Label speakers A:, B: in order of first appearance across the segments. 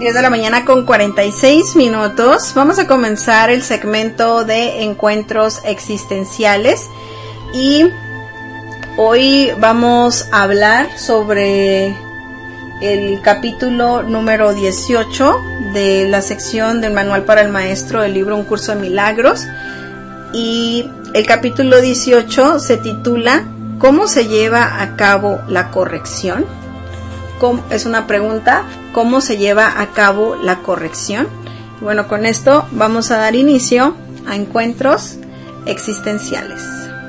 A: 10 de la mañana con 46 minutos. Vamos a comenzar el segmento de encuentros existenciales y hoy vamos a hablar sobre el capítulo número 18 de la sección del Manual para el Maestro del libro Un Curso de Milagros, y el capítulo 18 se titula ¿Cómo se lleva a cabo la corrección? Es una pregunta. ¿Cómo se lleva a cabo la corrección? Bueno, con esto vamos a dar inicio a encuentros existenciales.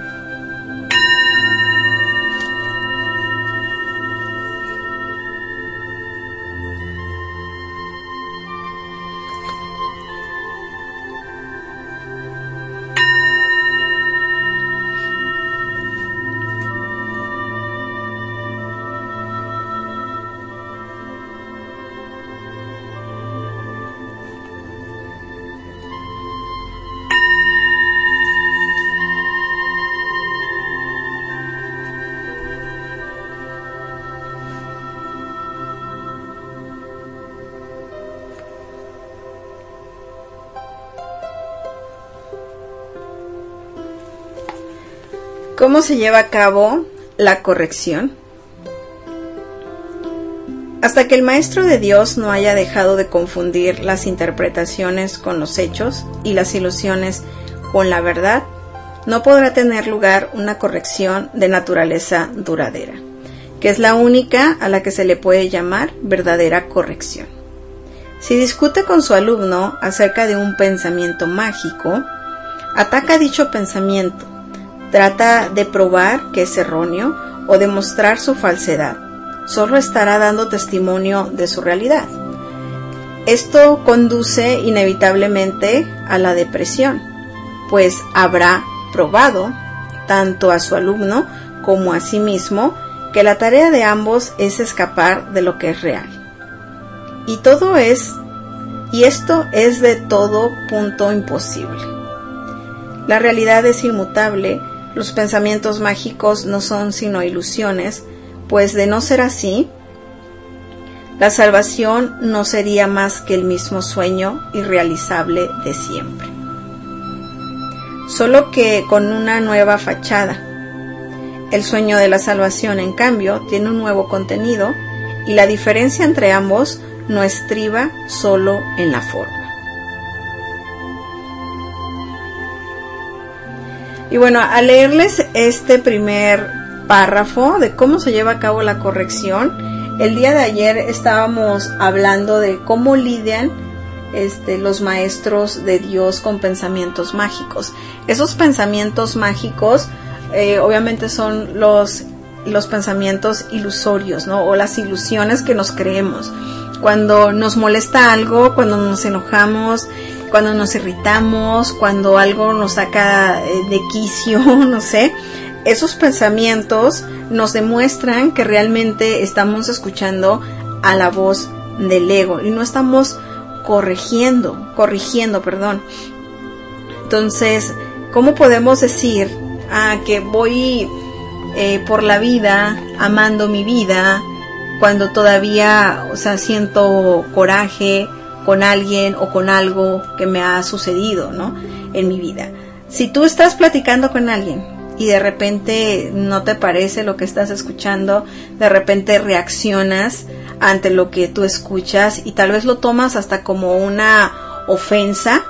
A: ¿Cómo se lleva a cabo la corrección? Hasta que el Maestro de Dios no haya dejado de confundir las interpretaciones con los hechos y las ilusiones con la verdad, no podrá tener lugar una corrección de naturaleza duradera, que es la única a la que se le puede llamar verdadera corrección. Si discute con su alumno acerca de un pensamiento mágico, ataca dicho pensamiento, trata de probar que es erróneo o demostrar su falsedad. Solo estará dando testimonio de su realidad. Esto conduce inevitablemente a la depresión, pues habrá probado, tanto a su alumno como a sí mismo, que la tarea de ambos es escapar de lo que es real. Y esto es de todo punto imposible. La realidad es inmutable. Los pensamientos mágicos no son sino ilusiones, pues de no ser así, la salvación no sería más que el mismo sueño irrealizable de siempre. Solo que con una nueva fachada. El sueño de la salvación, en cambio, tiene un nuevo contenido, y la diferencia entre ambos no estriba solo en la forma. Y bueno, al leerles este primer párrafo de cómo se lleva a cabo la corrección, el día de ayer estábamos hablando de cómo lidian los maestros de Dios con pensamientos mágicos. Esos pensamientos mágicos obviamente son los pensamientos ilusorios, ¿no? O las ilusiones que nos creemos. Cuando nos molesta algo, cuando nos enojamos, cuando nos irritamos, cuando algo nos saca de quicio, no sé, esos pensamientos nos demuestran que realmente estamos escuchando a la voz del ego y no estamos corrigiendo. Entonces, ¿cómo podemos decir que voy por la vida amando mi vida cuando todavía, siento coraje con alguien o con algo que me ha sucedido, ¿no? En mi vida? Si tú estás platicando con alguien y de repente no te parece lo que estás escuchando, de repente reaccionas ante lo que tú escuchas y tal vez lo tomas hasta como una ofensa,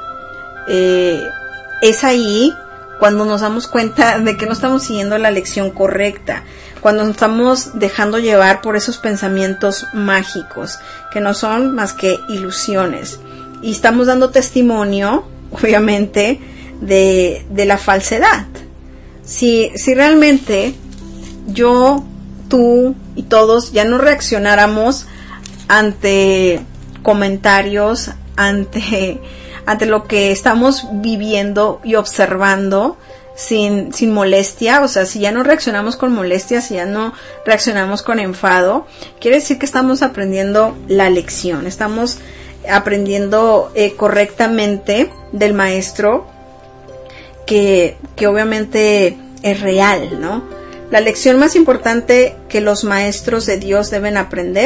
A: es ahí cuando nos damos cuenta de que no estamos siguiendo la lección correcta, cuando nos estamos dejando llevar por esos pensamientos mágicos que no son más que ilusiones, y estamos dando testimonio, obviamente, de la falsedad. Si realmente yo, tú y todos ya no reaccionáramos ante comentarios, ante lo que estamos viviendo y observando sin molestia, si ya no reaccionamos con molestia, si ya no reaccionamos con enfado, quiere decir que estamos aprendiendo la lección, estamos aprendiendo correctamente del maestro, que obviamente es real, ¿no? La lección más importante que los maestros de Dios deben aprender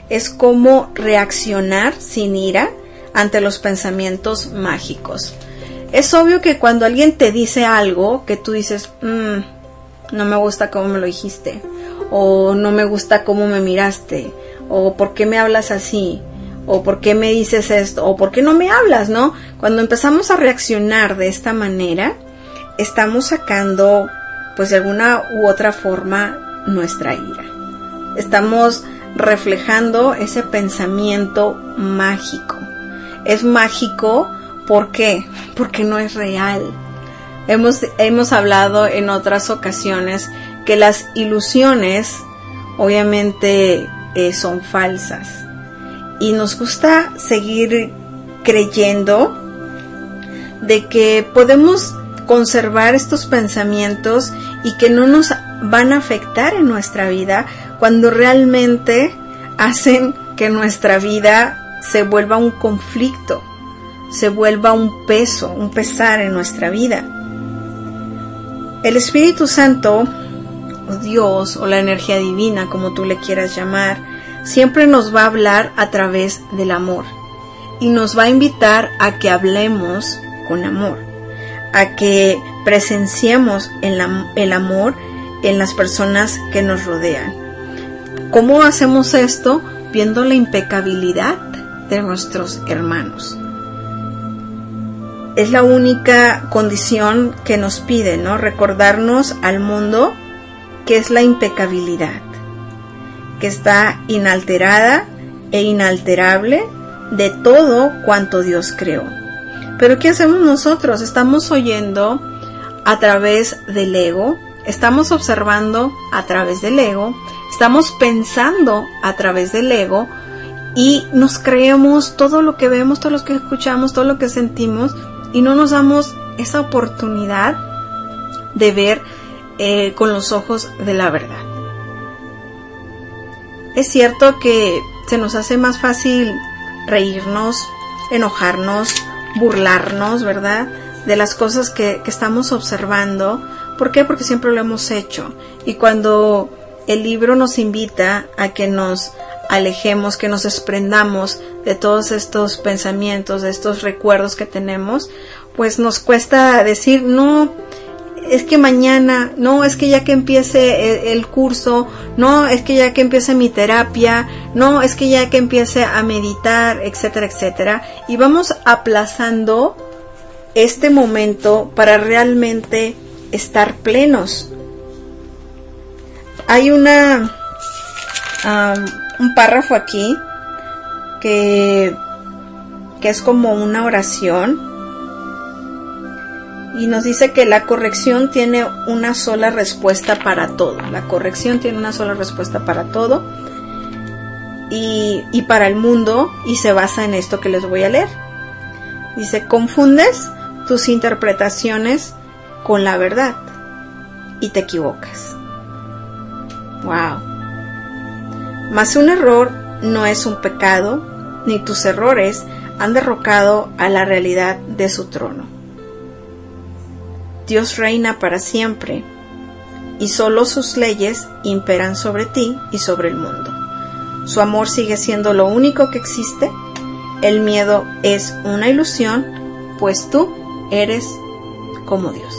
A: es cómo reaccionar sin ira ante los pensamientos mágicos. Es obvio que cuando alguien te dice algo que tú dices, no me gusta cómo me lo dijiste, o no me gusta cómo me miraste, o por qué me hablas así, o por qué me dices esto, o por qué no me hablas, ¿no? Cuando empezamos a reaccionar de esta manera, estamos sacando, pues de alguna u otra forma, nuestra ira. Estamos reflejando ese pensamiento mágico. Es mágico, ¿por qué? Porque no es real. Hemos hablado en otras ocasiones que las ilusiones obviamente son falsas y nos gusta seguir creyendo de que podemos conservar estos pensamientos y que no nos van a afectar en nuestra vida cuando realmente hacen que nuestra vida se vuelva un conflicto, se vuelva un peso, un pesar en nuestra vida. El Espíritu Santo, o Dios, o la energía divina, como tú le quieras llamar, siempre nos va a hablar a través del amor y nos va a invitar a que hablemos con amor, a que presenciemos el amor en las personas que nos rodean. ¿Cómo hacemos esto? Viendo la impecabilidad de nuestros hermanos. Es la única condición que nos pide, ¿no? Recordarnos al mundo que es la impecabilidad, que está inalterada e inalterable de todo cuanto Dios creó. Pero ¿qué hacemos nosotros? Estamos oyendo a través del ego, estamos observando a través del ego, estamos pensando a través del ego y nos creemos todo lo que vemos, todo lo que escuchamos, todo lo que sentimos y no nos damos esa oportunidad de ver con los ojos de la verdad. Es cierto que se nos hace más fácil reírnos, enojarnos, burlarnos, ¿verdad? De las cosas que estamos observando. ¿Por qué? Porque siempre lo hemos hecho. Y cuando el libro nos invita a que nos alejemos, que nos desprendamos de todos estos pensamientos, de estos recuerdos que tenemos, pues nos cuesta decir, no, es que mañana, no, es que ya que empiece el curso, no, es que ya que empiece mi terapia, no, es que ya que empiece a meditar, etcétera, etcétera. Y vamos aplazando este momento para realmente estar plenos. Hay un párrafo aquí que es como una oración y nos dice que la corrección tiene una sola respuesta para todo. La corrección tiene una sola respuesta para todo y para el mundo, y se basa en esto que les voy a leer. Dice: confundes tus interpretaciones con la verdad y te equivocas. Wow. Mas un error no es un pecado, ni tus errores han derrocado a la realidad de su trono. Dios reina para siempre, y solo sus leyes imperan sobre ti y sobre el mundo. Su amor sigue siendo lo único que existe. El miedo es una ilusión, pues tú eres como Dios.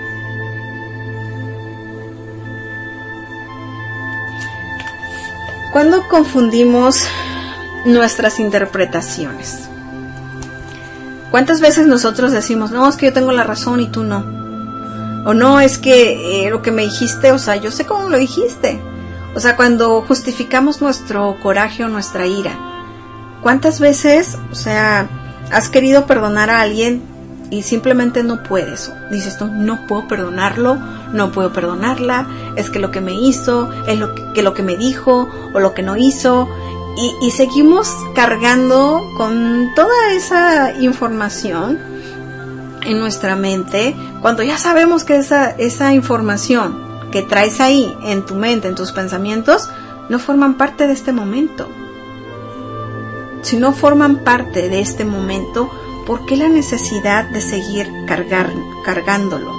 A: ¿Cuándo confundimos nuestras interpretaciones? ¿Cuántas veces nosotros decimos, no, es que yo tengo la razón y tú no? O no, es que lo que me dijiste, o sea, yo sé cómo lo dijiste. O sea, cuando justificamos nuestro coraje o nuestra ira. ¿Cuántas veces, o sea, has querido perdonar a alguien y simplemente no puedes? Dices tú, no puedo perdonarlo, no puedo perdonarla, es que lo que me hizo, es lo que me dijo o lo que no hizo. Y seguimos cargando con toda esa información en nuestra mente, cuando ya sabemos que esa información que traes ahí en tu mente, en tus pensamientos, no forman parte de este momento. Si no forman parte de este momento, ¿por qué la necesidad de seguir cargándolo?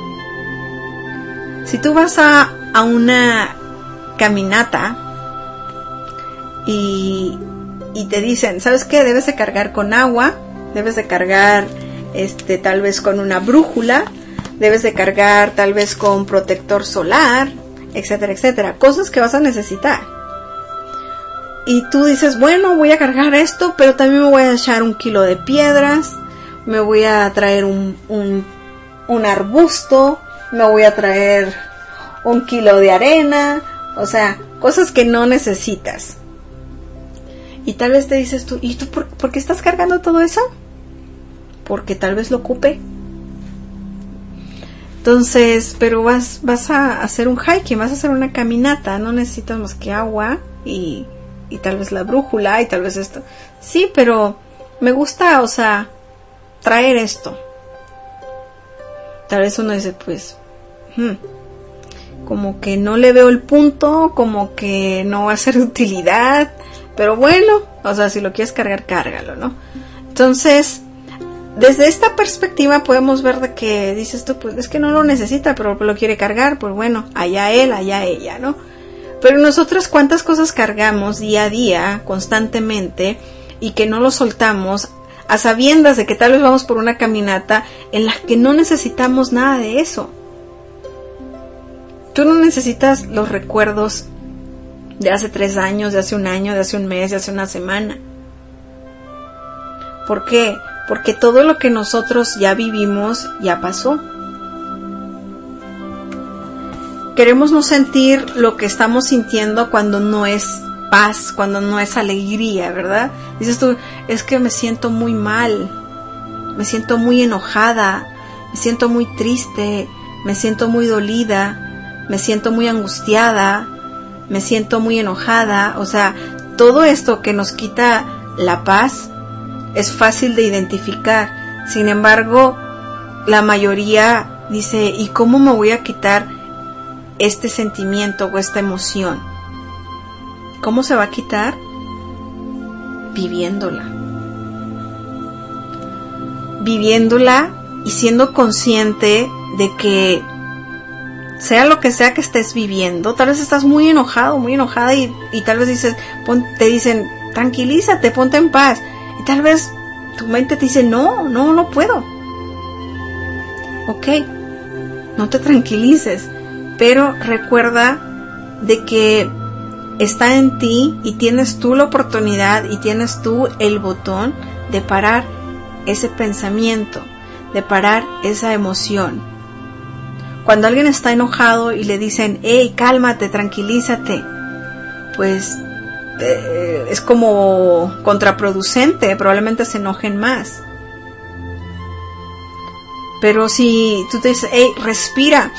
A: Si tú vas a una caminata y te dicen, ¿sabes qué? Debes de cargar con agua, debes de cargar tal vez con una brújula, debes de cargar tal vez con protector solar, etcétera, etcétera, cosas que vas a necesitar. Y tú dices, bueno, voy a cargar esto, pero también me voy a echar 1 kilo de piedras, me voy a traer un arbusto, me voy a traer 1 kilo de arena, o sea, cosas que no necesitas. Y tal vez te dices tú, ¿y tú por qué estás cargando todo eso? Porque tal vez lo ocupe. Entonces, pero vas a hacer un hiking, vas a hacer una caminata, no necesitas más que agua y tal vez la brújula y tal vez esto. Sí, pero me gusta, o sea, traer esto. Tal vez uno dice, pues, como que no le veo el punto, como que no va a ser de utilidad, pero bueno, o sea, si lo quieres cargar, cárgalo, ¿no? Entonces, desde esta perspectiva podemos ver de que dices tú, pues es que no lo necesita, pero lo quiere cargar, pues bueno, allá él, allá ella, ¿no? Pero nosotros cuántas cosas cargamos día a día, constantemente, y que no lo soltamos, a sabiendas de que tal vez vamos por una caminata en la que no necesitamos nada de eso. Tú no necesitas los recuerdos de hace 3 años, de hace 1 año, de hace 1 mes, de hace 1 semana. ¿Por qué? Porque todo lo que nosotros ya vivimos ya pasó. Queremos no sentir lo que estamos sintiendo cuando no es paz, cuando no es alegría, ¿verdad? Dices tú, es que me siento muy mal, me siento muy enojada, me siento muy triste, me siento muy dolida, me siento muy angustiada, me siento muy enojada. O sea, todo esto que nos quita la paz es fácil de identificar. Sin embargo, la mayoría dice, ¿y cómo me voy a quitar este sentimiento o esta emoción? ¿Cómo se va a quitar? Viviéndola. Viviéndola y siendo consciente de que sea lo que sea que estés viviendo, tal vez estás muy enojado, muy enojada y tal vez te dicen, tranquilízate, ponte en paz. Y tal vez tu mente te dice, no puedo. Ok, no te tranquilices, pero recuerda de que está en ti y tienes tú la oportunidad y tienes tú el botón de parar ese pensamiento, de parar esa emoción. Cuando alguien está enojado y le dicen, hey, cálmate, tranquilízate, pues es como contraproducente, probablemente se enojen más. Pero si tú te dices, hey, respira,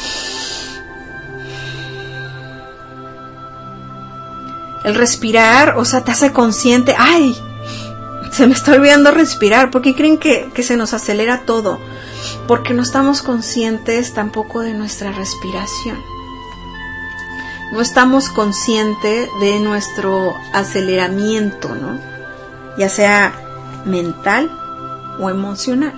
A: el respirar, o sea, te hace consciente, ay, se me está olvidando respirar. ¿Por qué creen que se nos acelera todo? Porque no estamos conscientes tampoco de nuestra respiración. No estamos conscientes de nuestro aceleramiento, ¿no? Ya sea mental o emocional.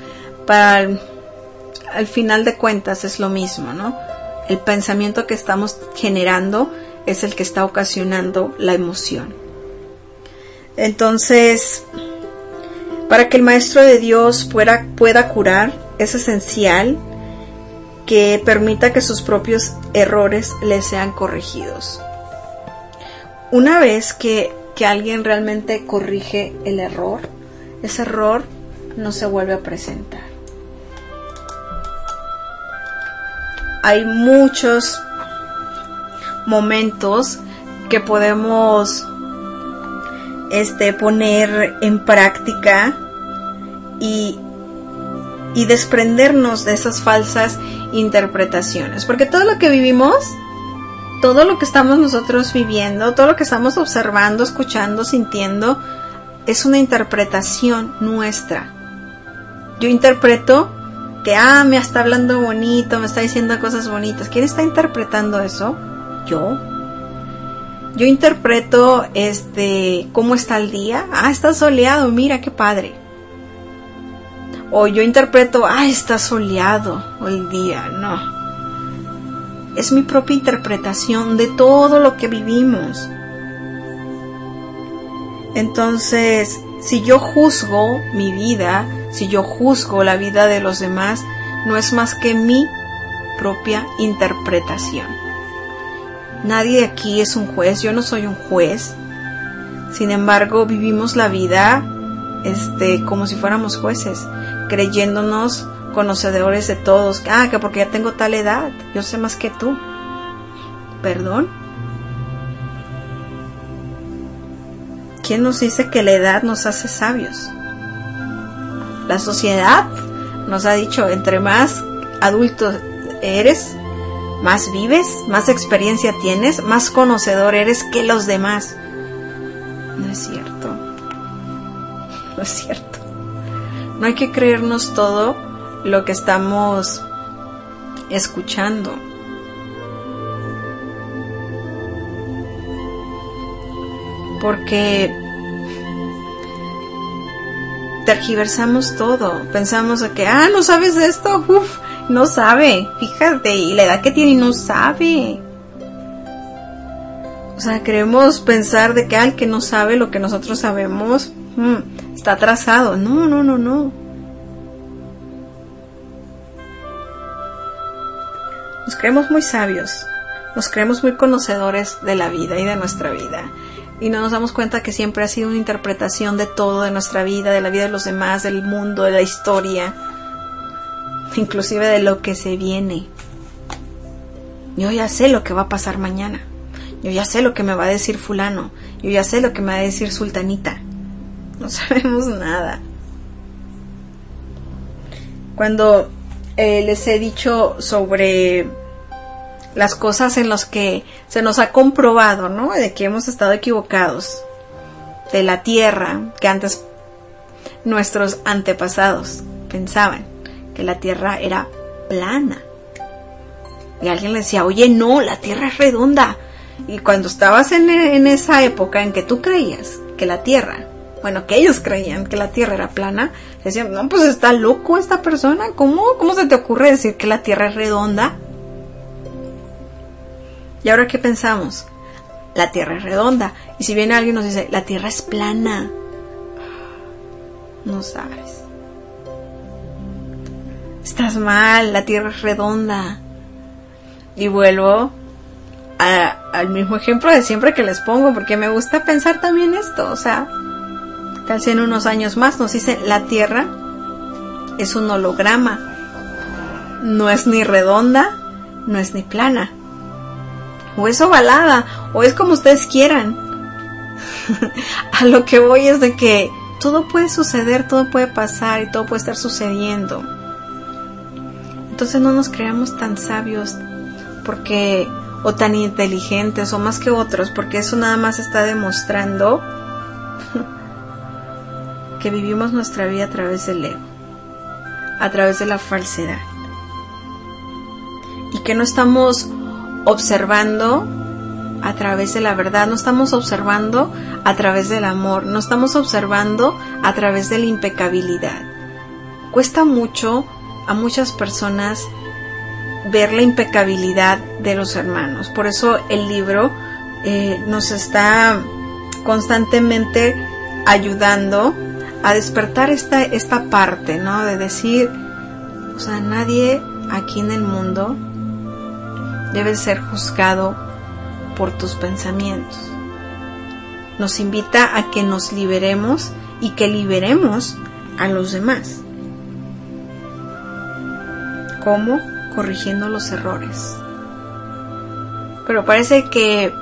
A: Al final de cuentas es lo mismo, ¿no? El pensamiento que estamos generando es el que está ocasionando la emoción. Entonces, para que el Maestro de Dios pueda curar, es esencial que permita que sus propios errores le sean corregidos. Una vez que alguien realmente corrige el error, ese error no se vuelve a presentar. Hay muchos momentos que podemos poner en práctica y desprendernos de esas falsas interpretaciones, porque todo lo que vivimos, todo lo que estamos nosotros viviendo, todo lo que estamos observando, escuchando, sintiendo, es una interpretación nuestra. Yo interpreto que me está hablando bonito, me está diciendo cosas bonitas. ¿Quién está interpretando eso? Yo interpreto cómo está el día. Está soleado, mira qué padre. O yo interpreto, está soleado el día. No. Es mi propia interpretación de todo lo que vivimos. Entonces, si yo juzgo mi vida, si yo juzgo la vida de los demás, no es más que mi propia interpretación. Nadie aquí es un juez, yo no soy un juez. Sin embargo, vivimos la vida como si fuéramos jueces, creyéndonos conocedores de todos. Que porque ya tengo tal edad, yo sé más que tú. ¿Perdón? ¿Quién nos dice que la edad nos hace sabios? La sociedad nos ha dicho, entre más adulto eres, más vives, más experiencia tienes, más conocedor eres que los demás. No es cierto. No es cierto. No hay que creernos todo lo que estamos escuchando. Porque tergiversamos todo. Pensamos de que, no sabes esto, no sabe, fíjate, y la edad que tiene no sabe. O sea, queremos pensar de que el que no sabe lo que nosotros sabemos, está atrasado. No. Nos creemos muy sabios, nos creemos muy conocedores de la vida y de nuestra vida. Y no nos damos cuenta que siempre ha sido una interpretación de todo, de nuestra vida, de la vida de los demás, del mundo, de la historia, inclusive de lo que se viene. Yo ya sé lo que va a pasar mañana. Yo ya sé lo que me va a decir fulano. Yo ya sé lo que me va a decir sultanita. No sabemos nada. Cuando les he dicho sobre las cosas en las que se nos ha comprobado, ¿no? De que hemos estado equivocados. De la Tierra, que antes nuestros antepasados pensaban que la Tierra era plana. Y alguien le decía, oye, no, la Tierra es redonda. Y cuando estabas en esa época en que tú creías que la Tierra, que ellos creían que la Tierra era plana, decían, no, pues está loco esta persona. ¿Cómo se te ocurre decir que la Tierra es redonda? ¿Y ahora qué pensamos? La Tierra es redonda. Y si viene alguien y nos dice, la Tierra es plana, no sabes. Estás mal, la Tierra es redonda. Y vuelvo al mismo ejemplo de siempre que les pongo, porque me gusta pensar también esto. O sea, tal si en unos años más nos dicen, la Tierra es un holograma. No es ni redonda, no es ni plana. O es ovalada, o es como ustedes quieran. A lo que voy es de que todo puede suceder, todo puede pasar y todo puede estar sucediendo. Entonces no nos creamos tan sabios o tan inteligentes o más que otros, porque eso nada más está demostrando que vivimos nuestra vida a través del ego, a través de la falsedad, y que no estamos observando a través de la verdad, no estamos observando a través del amor, no estamos observando a través de la impecabilidad. Cuesta mucho a muchas personas ver la impecabilidad de los hermanos. Por eso el libro nos está constantemente ayudando a despertar esta parte, ¿no? De decir, o sea, nadie aquí en el mundo debe ser juzgado por tus pensamientos. Nos invita a que nos liberemos y que liberemos a los demás. ¿Cómo? Corrigiendo los errores. Pero parece que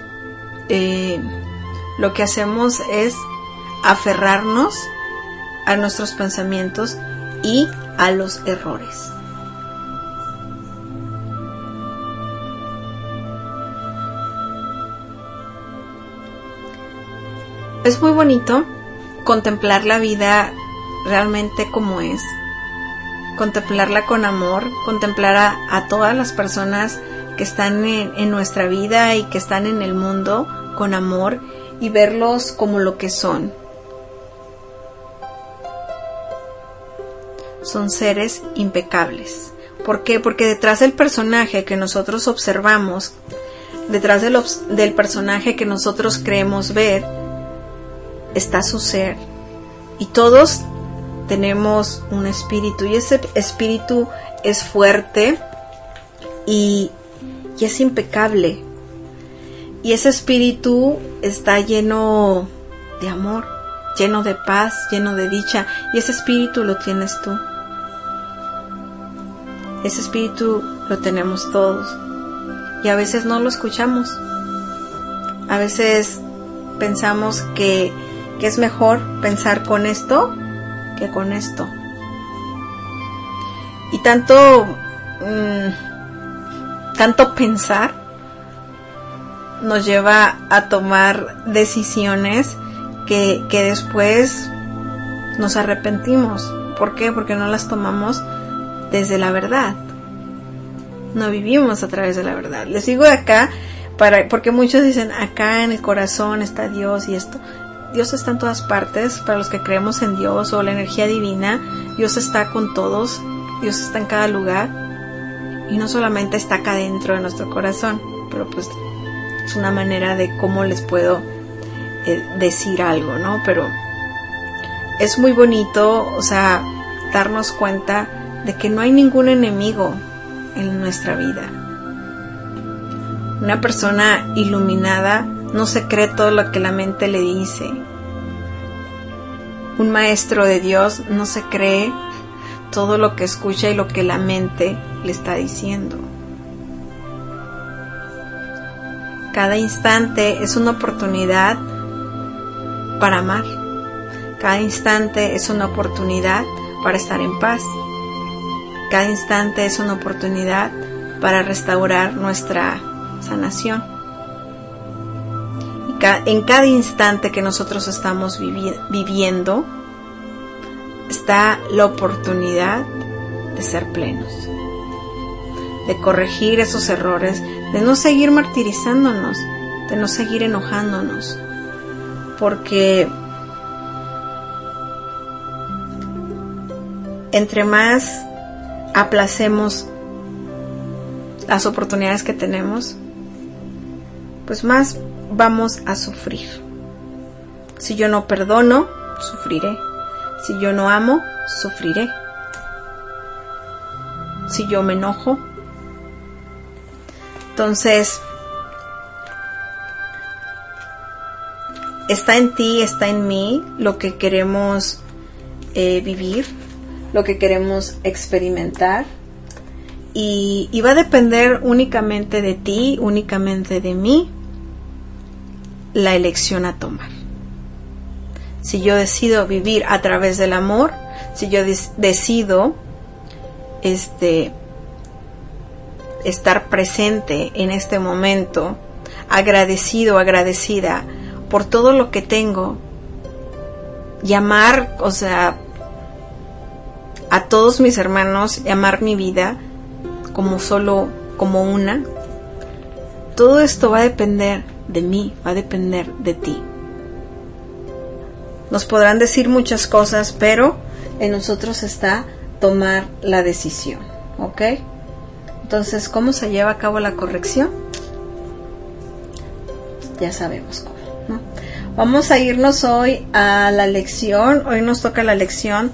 A: lo que hacemos es aferrarnos a nuestros pensamientos y a los errores. Es muy bonito contemplar la vida realmente como es, contemplarla con amor, contemplar a todas las personas que están en nuestra vida y que están en el mundo con amor y verlos como lo que son. Son seres impecables. ¿Por qué? Porque detrás del personaje que nosotros observamos, detrás del personaje que nosotros creemos ver, está su ser. Y todos tenemos un espíritu, y ese espíritu es fuerte y es impecable. Y ese espíritu está lleno de amor, lleno de paz, lleno de dicha. Y ese espíritu lo tienes tú. Ese espíritu lo tenemos todos. Y a veces no lo escuchamos. A veces pensamos que es mejor pensar con esto que con esto. Y tanto pensar nos lleva a tomar decisiones que después nos arrepentimos. ¿Por qué? Porque no las tomamos desde la verdad. No vivimos a través de la verdad. Les digo acá, porque muchos dicen, acá en el corazón está Dios y esto. Dios está en todas partes. Para los que creemos en Dios o la energía divina, Dios está con todos. Dios está en cada lugar. Y no solamente está acá dentro de nuestro corazón, pero pues es una manera de cómo les puedo decir algo, ¿no? Pero es muy bonito, o sea, darnos cuenta de que no hay ningún enemigo en nuestra vida. Una persona iluminada no se cree todo lo que la mente le dice. Un maestro de Dios no se cree todo lo que escucha y lo que la mente le está diciendo. Cada instante es una oportunidad para amar. Cada instante es una oportunidad para estar en paz. Cada instante es una oportunidad para restaurar nuestra sanación. Y en cada instante que nosotros estamos viviendo está la oportunidad de ser plenos, de corregir esos errores, de no seguir martirizándonos, de no seguir enojándonos, porque entre más aplacemos las oportunidades que tenemos, pues más vamos a sufrir. Si yo no perdono, sufriré. Si yo no amo, sufriré. Si yo me enojo. Entonces, está en ti, está en mí lo que queremos vivir, lo que queremos experimentar. Y va a depender únicamente de ti, únicamente de mí, la elección a tomar. Si yo decido vivir a través del amor, si yo decido estar presente en este momento, agradecido, agradecida por todo lo que tengo, y amar, o sea, a todos mis hermanos, y amar mi vida como una, todo esto va a depender de mí, va a depender de ti. Nos podrán decir muchas cosas, pero en nosotros está tomar la decisión, ¿ok? Entonces, ¿cómo se lleva a cabo la corrección? Ya sabemos cómo, ¿no? Vamos a irnos hoy a la lección. Hoy nos toca la lección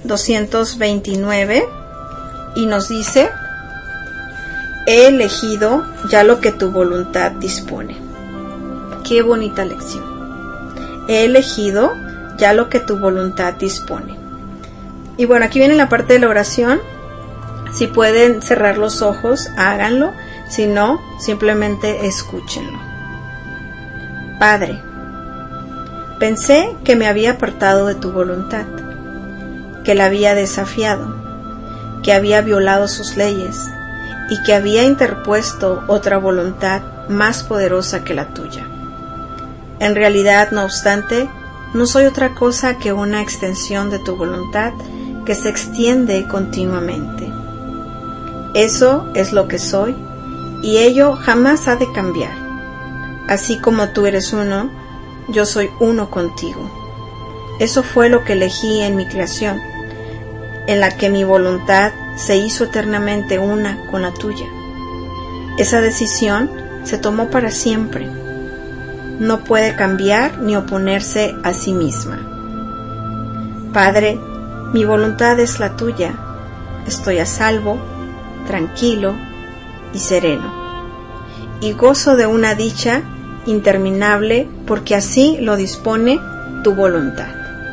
A: 229 y nos dice: he elegido ya lo que tu voluntad dispone. Qué bonita lección. He elegido ya lo que tu voluntad dispone. Y bueno, aquí viene la parte de la oración. Si pueden cerrar los ojos, háganlo. Si no, simplemente escúchenlo. Padre, pensé que me había apartado de tu voluntad, que la había desafiado, que había violado sus leyes y que había interpuesto otra voluntad más poderosa que la tuya. En realidad, no obstante, no soy otra cosa que una extensión de tu voluntad que se extiende continuamente. Eso es lo que soy, y ello jamás ha de cambiar. Así como tú eres uno, yo soy uno contigo. Eso fue lo que elegí en mi creación, en la que mi voluntad se hizo eternamente una con la tuya. Esa decisión se tomó para siempre. no puede cambiar ni oponerse a sí misma. Padre, mi voluntad es la tuya. Estoy a salvo, tranquilo y sereno, y gozo de una dicha interminable porque así lo dispone tu voluntad.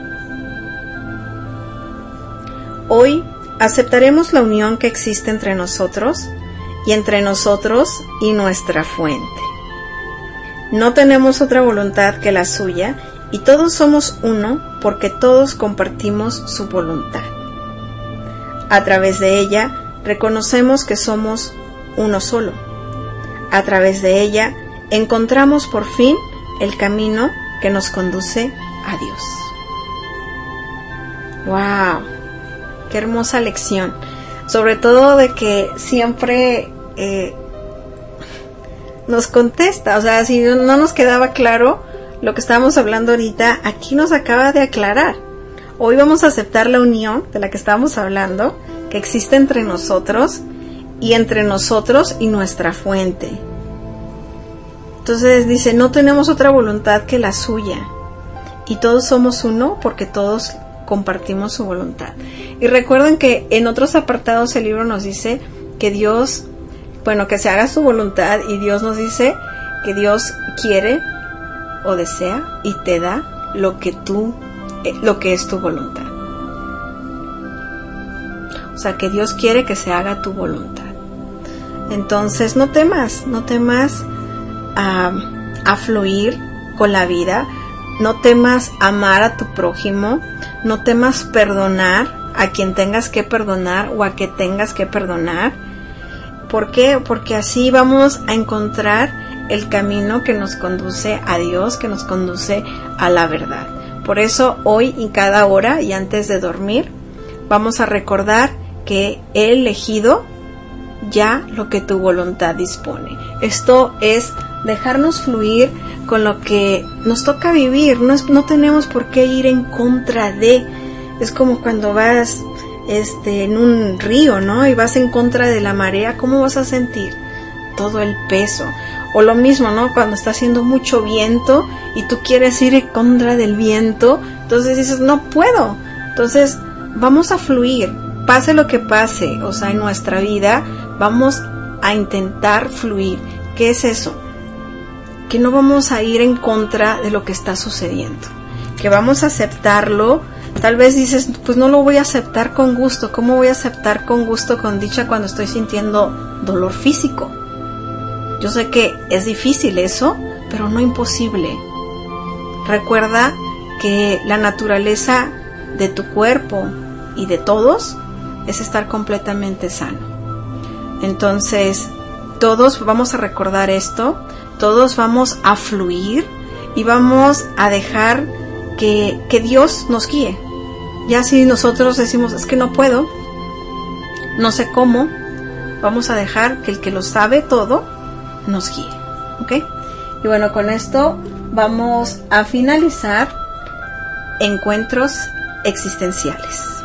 A: Hoy aceptaremos la unión que existe entre nosotros y nuestra fuente. No tenemos otra voluntad que la suya y todos somos uno porque todos compartimos su voluntad. A través de ella reconocemos que somos uno solo. A través de ella encontramos por fin el camino que nos conduce a Dios. ¡Wow! ¡Qué hermosa lección! Sobre todo de que siempre nos contesta, o sea, si no nos quedaba claro lo que estábamos hablando ahorita, aquí nos acaba de aclarar. Hoy vamos a aceptar la unión de la que estábamos hablando, que existe entre nosotros y nuestra fuente. Entonces dice, no tenemos otra voluntad que la suya, y todos somos uno porque todos compartimos su voluntad. Y recuerden que en otros apartados el libro nos dice que Dios, que se haga su voluntad, y Dios nos dice que Dios quiere o desea y te da lo que es tu voluntad. O sea, que Dios quiere que se haga tu voluntad. Entonces no temas a fluir con la vida, no temas amar a tu prójimo, no temas perdonar a quien tengas que perdonar o a que tengas que perdonar. ¿Por qué? Porque así vamos a encontrar el camino que nos conduce a Dios, que nos conduce a la verdad. Por eso hoy y cada hora y antes de dormir vamos a recordar que he elegido ya lo que tu voluntad dispone. Esto es dejarnos fluir con lo que nos toca vivir. No tenemos por qué ir en contra de. Es como cuando vas en un río, ¿no? Y vas en contra de la marea. ¿Cómo vas a sentir? Todo el peso. O lo mismo, ¿no? Cuando está haciendo mucho viento y tú quieres ir en contra del viento, entonces dices, no puedo. Entonces vamos a fluir, pase lo que pase. O sea, en nuestra vida vamos a intentar fluir. ¿Qué es eso? Que no vamos a ir en contra de lo que está sucediendo, que vamos a aceptarlo. Tal vez dices, pues no lo voy a aceptar con gusto. ¿Cómo voy a aceptar con gusto, con dicha, cuando estoy sintiendo dolor físico? Yo sé que es difícil eso, pero no imposible. Recuerda que la naturaleza de tu cuerpo y de todos es estar completamente sano. Entonces, todos vamos a recordar esto, todos vamos a fluir y vamos a dejar que Dios nos guíe. Ya si nosotros decimos, es que no puedo, no sé cómo, vamos a dejar que el que lo sabe todo nos guíe. ¿Ok? Y bueno, con esto vamos a finalizar Encuentros Existenciales.